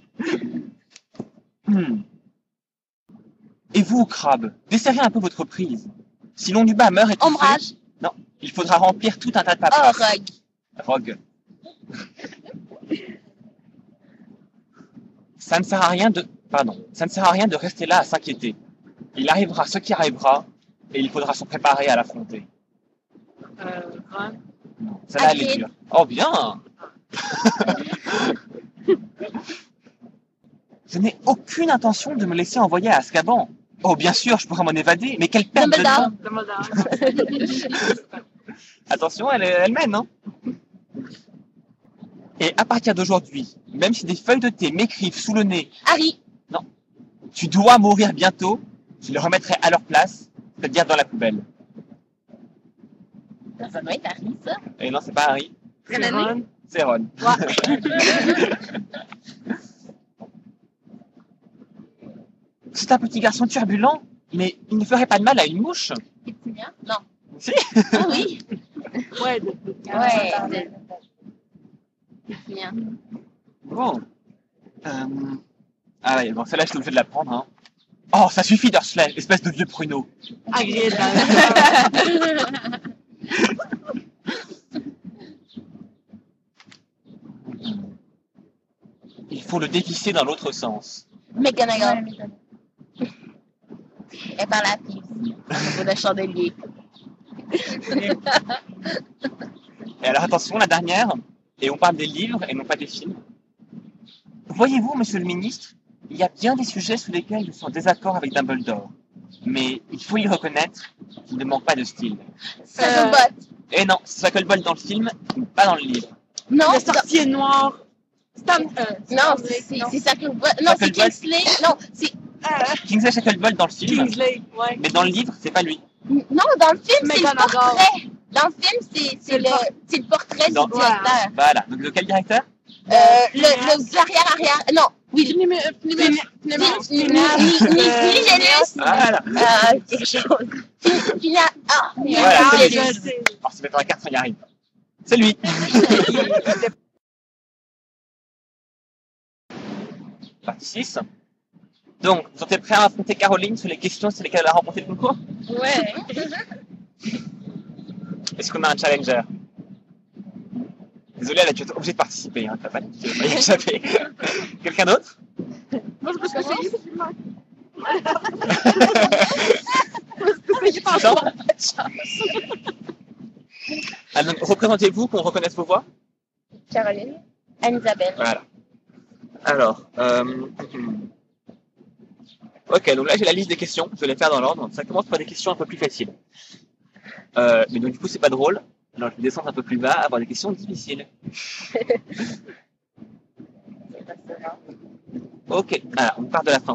Et vous, crabe, desserrez un peu votre prise. Si l'onduba meurt étouffé... Ombrage. Non, il faudra remplir tout un tas de Oh, paperasse. Rogue. Rogue. Ça ne sert à rien de rester là à s'inquiéter. Il arrivera ce qui arrivera, et il faudra se préparer à l'affronter. Ron. Celle-là, elle est Hagrid. dure. Oh, bien! Je n'ai aucune intention de me laisser envoyer à Azkaban. Oh, bien sûr, je pourrais m'en évader, mais quelle perte de Dumbledore. temps! Dumbledore. Attention, elle mène, hein. Et à partir d'aujourd'hui, même si des feuilles de thé m'écrivent sous le nez Harry. « Tu dois mourir bientôt », je les remettrai à leur place, c'est-à-dire dans la poubelle. Ça doit être Harry, ça. Et non, c'est pas Harry, C'est Ron. c'est Ron. C'est un petit garçon turbulent, mais il ne ferait pas de mal à une mouche. Pétunia? Non. Si. Ah oui. Ouais, Ouais. Pétunia. Bon. Ah ouais, bon, celle-là, je suis obligé de la prendre. Hein. Oh, ça suffit, Dursley, espèce de vieux pruneau. Hagrid. Il faut le dévisser dans l'autre sens. McGonagall. Et par la fille aussi. Pour le chandelier. Et alors attention, la dernière, et on parle des livres et non pas des films. Voyez-vous, monsieur le ministre, il y a bien des sujets sur lesquels je suis en désaccord avec Dumbledore. Mais il faut y reconnaître qu'il ne manque pas de style. Sacklebot. Et non, c'est Sacklebolt dans le film, pas dans le livre. Non, Le sorcier noir. non, c'est Sacklebot. Non, c'est Sacklebolt. Kingsley. Non, c'est. Kingsley Shacklebolt dans le film, Kingsley, ouais. mais dans le livre, c'est pas lui. Non, dans le film, c'est le McGonagall. portrait. Dans le film, c'est le portrait Dans- du directeur. Voilà, donc de quel directeur? Le arrière. Non, oui. Nihilus. Voilà. Quelque chose. Voilà, c'est lui. Je sais. Alors, c'est mettre la carte, ça y arrive. C'est lui. Partie 6. Donc, vous êtes prêts à affronter Caroline sur les questions sur lesquelles elle a remporté le concours? Ouais. Est-ce qu'on a un challenger? Désolé, elle a été obligée de participer, hein, t'as pas dit qu'il fallait y échapper. Quelqu'un d'autre? Moi, je me suis essayé. Non? Ah, donc, représentez-vous, qu'on reconnaisse vos voix. Caroline. Anne-Isabelle. Voilà. Alors, ok, donc là j'ai la liste des questions, je vais les faire dans l'ordre. Ça commence par des questions un peu plus faciles. Mais donc du coup c'est pas drôle. Alors je vais descendre un peu plus bas, avoir des questions difficiles. Ok, alors on part de la fin.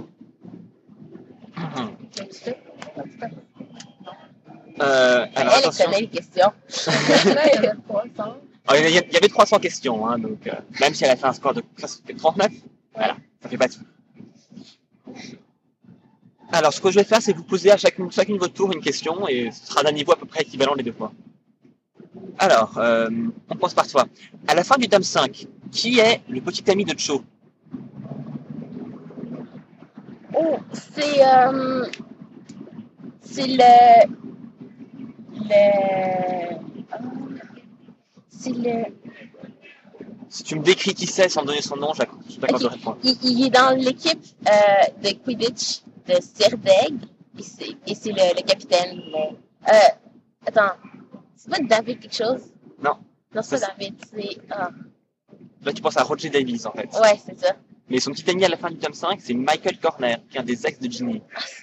Alors Elle attention. connaît les questions. Alors, il y avait 300 questions, hein, donc même si elle a fait un score de 39, voilà, ça fait pas de soucis. Alors, ce que je vais faire, c'est vous poser à chacune de votre tour une question, et ce sera d'un niveau à peu près équivalent les deux fois. Alors, on commence par toi. À la fin du tome 5, qui est le petit ami de Cho? Oh, c'est Si tu me décris qui c'est sans me donner son nom, je t'accorderai le point. il est dans l'équipe de Quidditch de Serdeg et c'est le capitaine. Attends, c'est pas David quelque chose? Non. Non, c'est pas David, c'est... Là, tu penses à Roger Davies, en fait. Ouais, c'est ça. Mais son petit ami à la fin du tome 5, c'est Michael Corner, qui est un des ex de Ginny.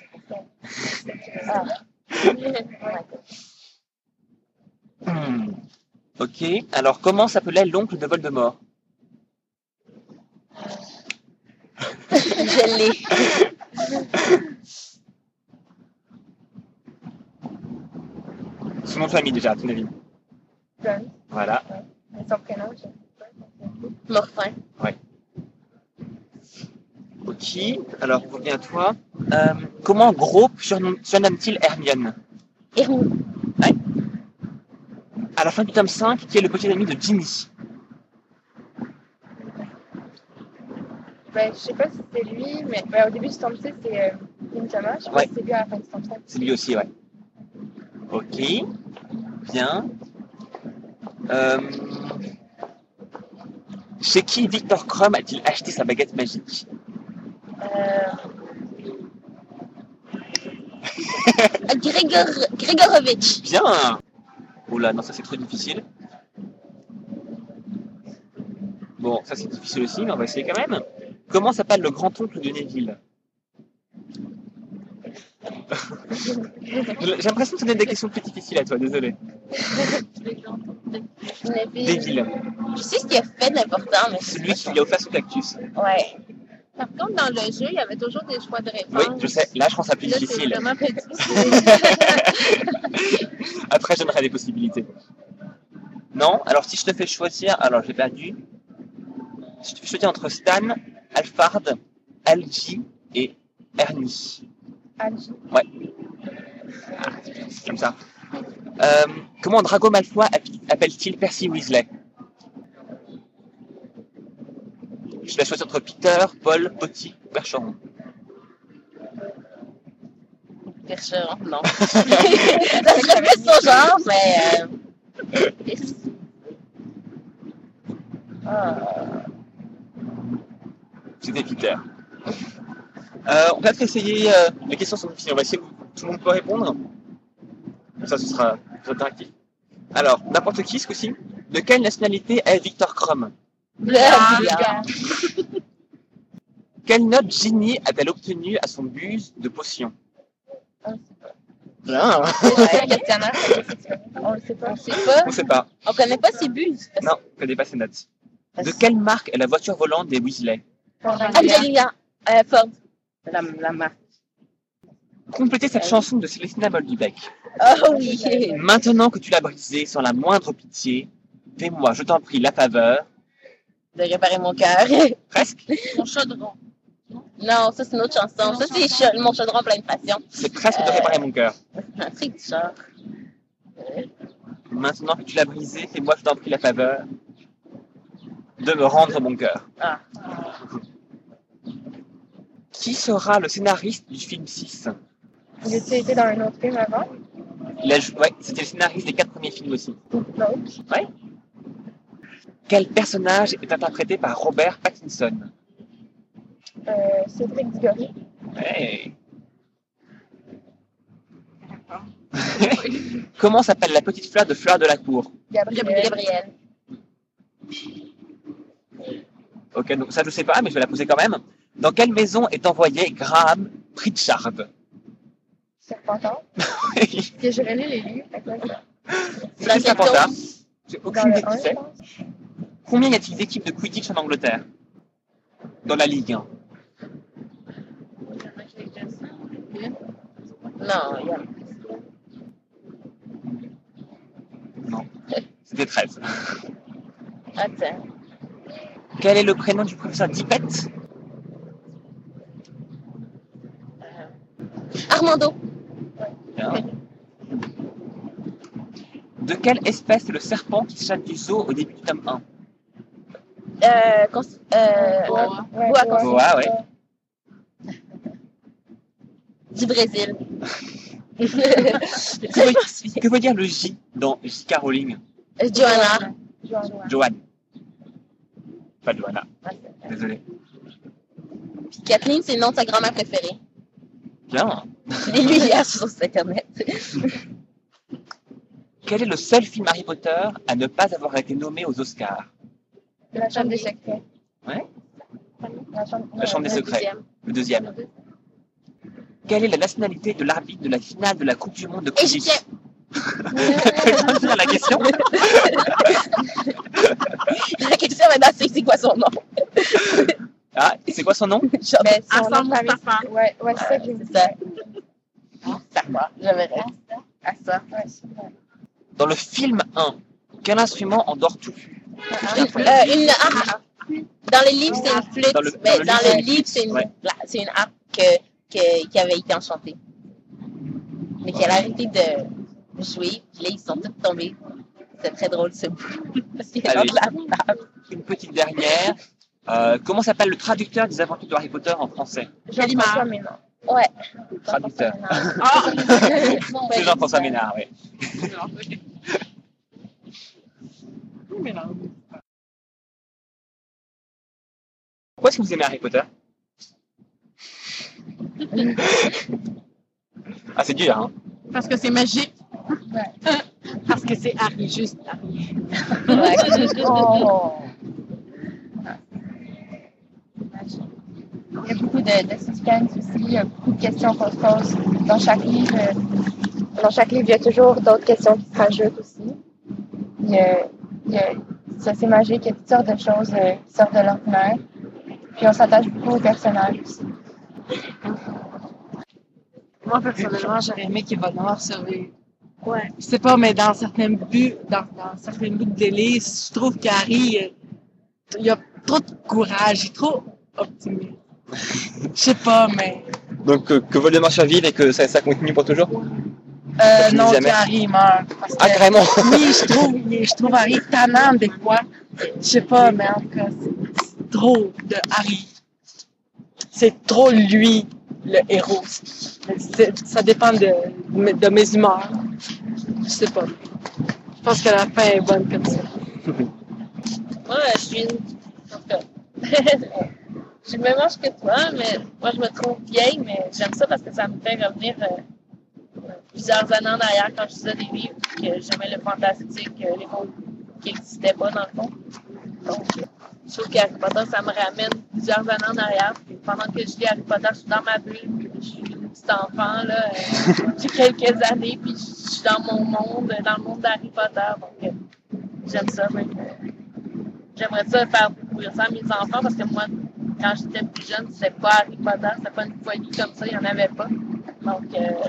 Ok, alors comment s'appelait l'oncle de Voldemort? Je l'ai. Son nom de famille déjà, à ton avis. Ron. Voilà. Mais son prénom, je sais pas. Morphin. Ok, alors on revient à toi. Comment Groupe surnomme-t-il Hermione? Hermine. à la fin du tome 5, qui est le petit ami de Ginny? Ben, je sais pas si c'est lui, mais ben, au début du tome 6, c'est Gintama. Je sais pas Ouais. si c'est lui à la fin du tome 5. C'est lui aussi, ouais. Ok. Bien. Chez qui Victor Krum a-t-il acheté sa baguette magique? Grigorovitch. Bien. Oula, non, ça c'est trop difficile. Bon, ça c'est difficile aussi, mais on va essayer quand même. Comment s'appelle le grand-oncle de Neville? J'ai l'impression que ça donne des questions plus difficiles à toi, désolé. Neville. Je sais ce qu'il a fait d'important, mais Celui qui lui a offert son cactus. ouais. Par contre, dans le jeu, il y avait toujours des choix de réponse. Oui, je sais. Là, je pense à plus Là, c'est difficile. vraiment pas difficile. Après, j'aimerais des possibilités. Non? Alors, si je te fais choisir... Alors, j'ai perdu. Si je te fais choisir entre Stan, Alphard, Algie et Ernie. Angie. Ouais. C'est comme ça. Comment Drago Malfoy appelle-t-il Percy Weasley? Je vais choisir entre Peter, Paul, Potty ou Percheron. Percheron, non. Ça serait plus son genre, mais. C'était Peter. On va peut-être essayer. Les questions sont difficiles. On va essayer où tout le monde peut répondre. Comme ça, ce sera plus interactif. Alors, n'importe qui ce coup-ci. De quelle nationalité est Victor Krum? Quelle note Ginny a-t-elle obtenue à son buse de potion? Bien. On le sait pas. On sait pas. On sait pas. On connaît pas ses buses. Non, on connaît pas ses notes. De quelle marque est la voiture volante des Weasley? Angelina Ford. La marque. Complétez cette chanson de Célestina Boldubec. Oh oui. Maintenant que tu l'as brisée sans la moindre pitié, fais-moi, je t'en prie, la faveur. De réparer mon cœur. Presque. Mon chaudron. Non, ça c'est une autre chanson. Ça c'est mon chaudron plein de passion. C'est presque de réparer mon cœur. Un truc du genre. Maintenant que tu l'as brisé, fais-moi, je t'en prie, la faveur de me rendre mon cœur. Ah. Qui sera le scénariste du film 6? Il a été dans un autre film avant. Ouais, c'était le scénariste des 4 premiers films aussi. L'autre. Ouais. Quel personnage est interprété par Robert Pattinson? Cédric Diggory. Ouais. Comment s'appelle la petite fleur de Fleur de la Cour? Gabriel. Ok, donc ça je sais pas, mais je vais la poser quand même. Dans quelle maison est envoyé Graham Pritchard? Serpentard. Oui. Parce que j'ai relu les livres. Fait que là, C'est Serpentard. J'ai dans aucune idée le 1, qui je c'est. pense. Combien y a-t-il d'équipes de Quidditch en Angleterre? Dans la Ligue 1. Non, il y a. Non. C'était 13. Attends. Quel est le prénom du professeur Tippett? Armando. Bien. De quelle espèce est le serpent qui s'échappe du zoo au début du tome 1? Boa. Boa, ouais. Du Brésil. Que veut dire le J dans J.K. Rowling? Johanna. Joanne. Pas Johanna. Désolé. Puis Kathleen, c'est le nom de sa grand-mère préférée. Bien. Je l'ai lu hier sur Internet. Quel est le seul film Harry Potter à ne pas avoir été nommé aux Oscars? La chambre des secrets. Ouais. La chambre des secrets. Le deuxième. Quelle est la nationalité de l'arbitre de la finale de la Coupe du Monde de Quidditch? Égyptien. C'est la question. La question maintenant, c'est quoi son nom? Ah, c'est quoi son nom? Ben, son Hassan nom de famille, Mustafa. Ouais, c'est ça que j'ai dit. C'est ça. Ça va, j'avais raison. À ça. Ouais, c'est vrai. Dans le film 1, quel instrument endort tout? Une harpe. Dans le livre, c'est une flûte. Dans le Mais livre, dans c'est le une livre, flûte, c'est une harpe qui avait été enchantée. Mais qu'elle a arrêté de jouer. Puis là, ils sont tous tombés. C'était très drôle ce bout. Parce qu'il y a Allez. de la table. Une petite dernière. Comment s'appelle le traducteur des aventures de Harry Potter en français? Jean-François Ménard. Ouais. Traducteur. Ah! C'est Jean-François Ménard, oui. Mais non. Pourquoi est-ce que vous aimez Harry Potter? Ah, c'est dur, hein? Parce que c'est magique. Parce que c'est Harry, juste Harry. Ouais. Oh. Il y a beaucoup de suspense aussi, il y a beaucoup de questions qu'on se pose dans chaque livre. Dans chaque livre, il y a toujours d'autres questions qui se rajoutent aussi. C'est assez magique, il y a toutes sortes de choses qui sortent de l'ordinaire. Puis on s'attache beaucoup aux personnages aussi. Moi, personnellement, j'aurais aimé que Voldemort survive. Ouais. Je sais pas, mais dans certains buts, dans certains bouts de livre, je trouve qu'Harry, il a trop de courage, il est trop optimiste. Je sais pas, mais... Donc, que Voldemort survive et que ça continue pour toujours? non, jamais. qu'Harry meurt. Parce que, Ah, carrément? oui, je trouve Harry tannant des fois. Je sais pas, mais en tout cas, c'est trop de Harry. C'est trop lui, le héros. Ça dépend de mes humeurs. Je sais pas. Je pense que la fin est bonne comme ça. Moi, je suis une... En tout cas, j'ai le même âge que toi, mais moi, je me trouve vieille, mais j'aime ça parce que ça me fait revenir plusieurs années en arrière quand je lisais des livres, que j'aimais le fantastique, les mondes qui n'existaient pas dans le fond. Donc, je trouve qu'Harry Potter, ça me ramène plusieurs années en arrière. Puis pendant que je lis Harry Potter, je suis dans ma bulle, je suis une petite enfant, là, j'ai quelques années, puis je suis dans mon monde, dans le monde d'Harry Potter. Donc, j'aime ça. Donc, j'aimerais ça faire découvrir ça à mes enfants parce que moi, quand j'étais plus jeune, c'était pas Harry Potter, c'était pas une folie comme ça, il n'y en avait pas. Donc,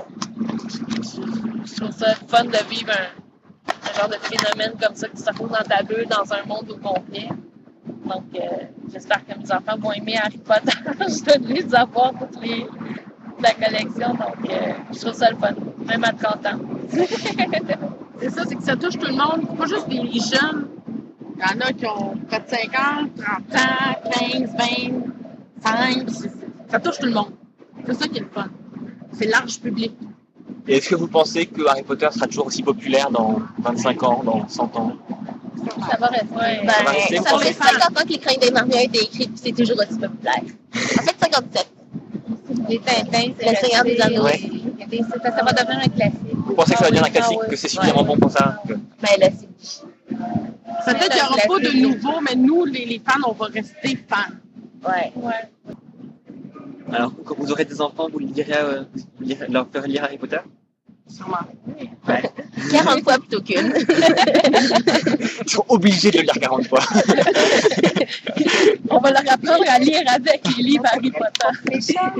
je trouve ça fun de vivre un genre de phénomène comme ça qui se retrouve dans ta bulle, dans un monde au complet. Donc, j'espère que mes enfants vont aimer Harry Potter. Je dois les avoir toutes la collection, donc je trouve ça le fun, même à 30 ans. C'est ça, c'est que ça touche tout le monde. C'est pas juste les jeunes. Il y en a qui ont près de 50, 30 ans, 15, 25. Ça touche tout le monde. C'est ça qui est le fun. C'est large public. Et est-ce que vous pensez que Harry Potter sera toujours aussi populaire dans 25 ans, dans 100 ans? Ça va rester. Ouais. Ben, va rester ça pour fait les 50 ans que les Chroniques de Narnia ont été écrites, puis c'est toujours aussi populaire. En fait, 57. Les Tintins, Le Seigneur des Anneaux. Ouais. Ça va devenir un classique. Vous pensez que ça va devenir un classique, que c'est suffisamment bon pour ça? Ben là, c'est... Peut-être qu'il n'y aura pas de nouveau, mais nous, les fans, on va rester fans. Ouais. Alors, quand vous aurez des enfants, vous leur ferez lire Harry Potter? Sûrement. 40 fois plutôt qu'une. Ils sont obligés de le lire 40 fois. On va leur apprendre à lire avec les livres Harry Potter.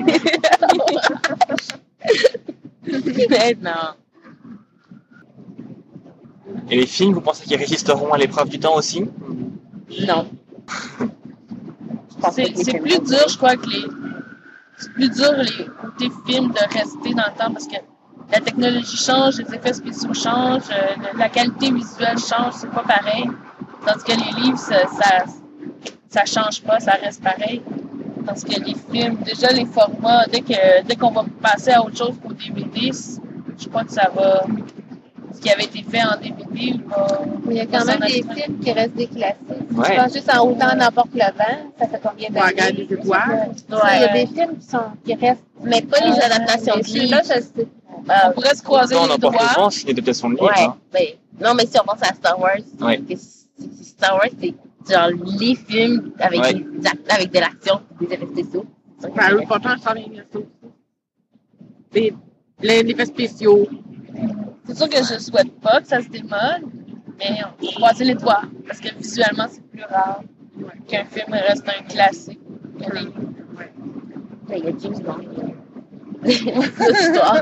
Mais non. Et les films, vous pensez qu'ils résisteront à l'épreuve du temps aussi? Non. C'est plus dur, je crois, c'est plus dur côté films de rester dans le temps parce que la technologie change, les effets spéciaux changent, la qualité visuelle change, c'est pas pareil. Tandis que les livres, ça change pas, ça reste pareil. Tandis que les films, déjà les formats, dès qu'on va passer à autre chose qu'au DVD, je crois que ça va. Ce qui avait été fait en DVD va. Mais il y a quand même des films qui restent des classiques. Ouais. Je pense juste en Autant n'emporte le vent, ça fait combien d'années? Regarde les étoiles. Il y a des films qui restent. Mais pas les adaptations de livres. Là, je sais. On pourrait se croiser Non, les n'importe doigts. comment, c'est une adaptation de livre. Ouais. Hein. Ben, non, mais si on pense à Star Wars, Ouais. Star Wars, c'est genre les films avec, Ouais. avec de l'action, des effets spéciaux. Ben, Harry Potter, ça vient de ça aussi. Les effets spéciaux. C'est sûr que je souhaite pas que ça se démode, mais on va croiser les doigts parce que visuellement, c'est plus rare qu'un film reste un classique. Que les- Ben, il y a James Bond. Cette histoire.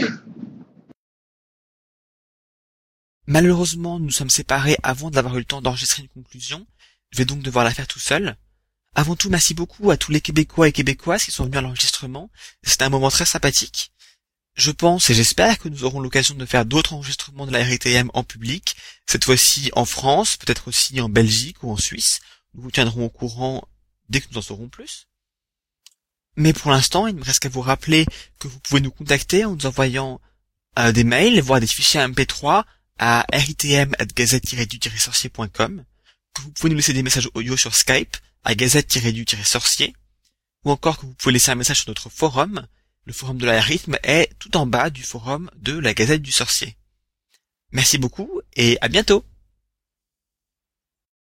Malheureusement, nous nous sommes séparés avant d'avoir eu le temps d'enregistrer une conclusion. Je vais donc devoir la faire tout seul. Avant tout, merci beaucoup à tous les Québécois et Québécoises qui sont venus à l'enregistrement. C'était un moment très sympathique. Je pense et j'espère que nous aurons l'occasion de faire d'autres enregistrements de la RITM en public, cette fois-ci en France, peut-être aussi en Belgique ou en Suisse. Nous vous tiendrons au courant dès que nous en saurons plus. Mais pour l'instant, il ne me reste qu'à vous rappeler que vous pouvez nous contacter en nous envoyant des mails, voire des fichiers MP3 à ritm@gazette-du-sorcier.com, que vous pouvez nous laisser des messages audio sur Skype à gazette-du-sorcier, ou encore que vous pouvez laisser un message sur notre forum. Le forum de la rythme est tout en bas du forum de la Gazette du Sorcier. Merci beaucoup et à bientôt!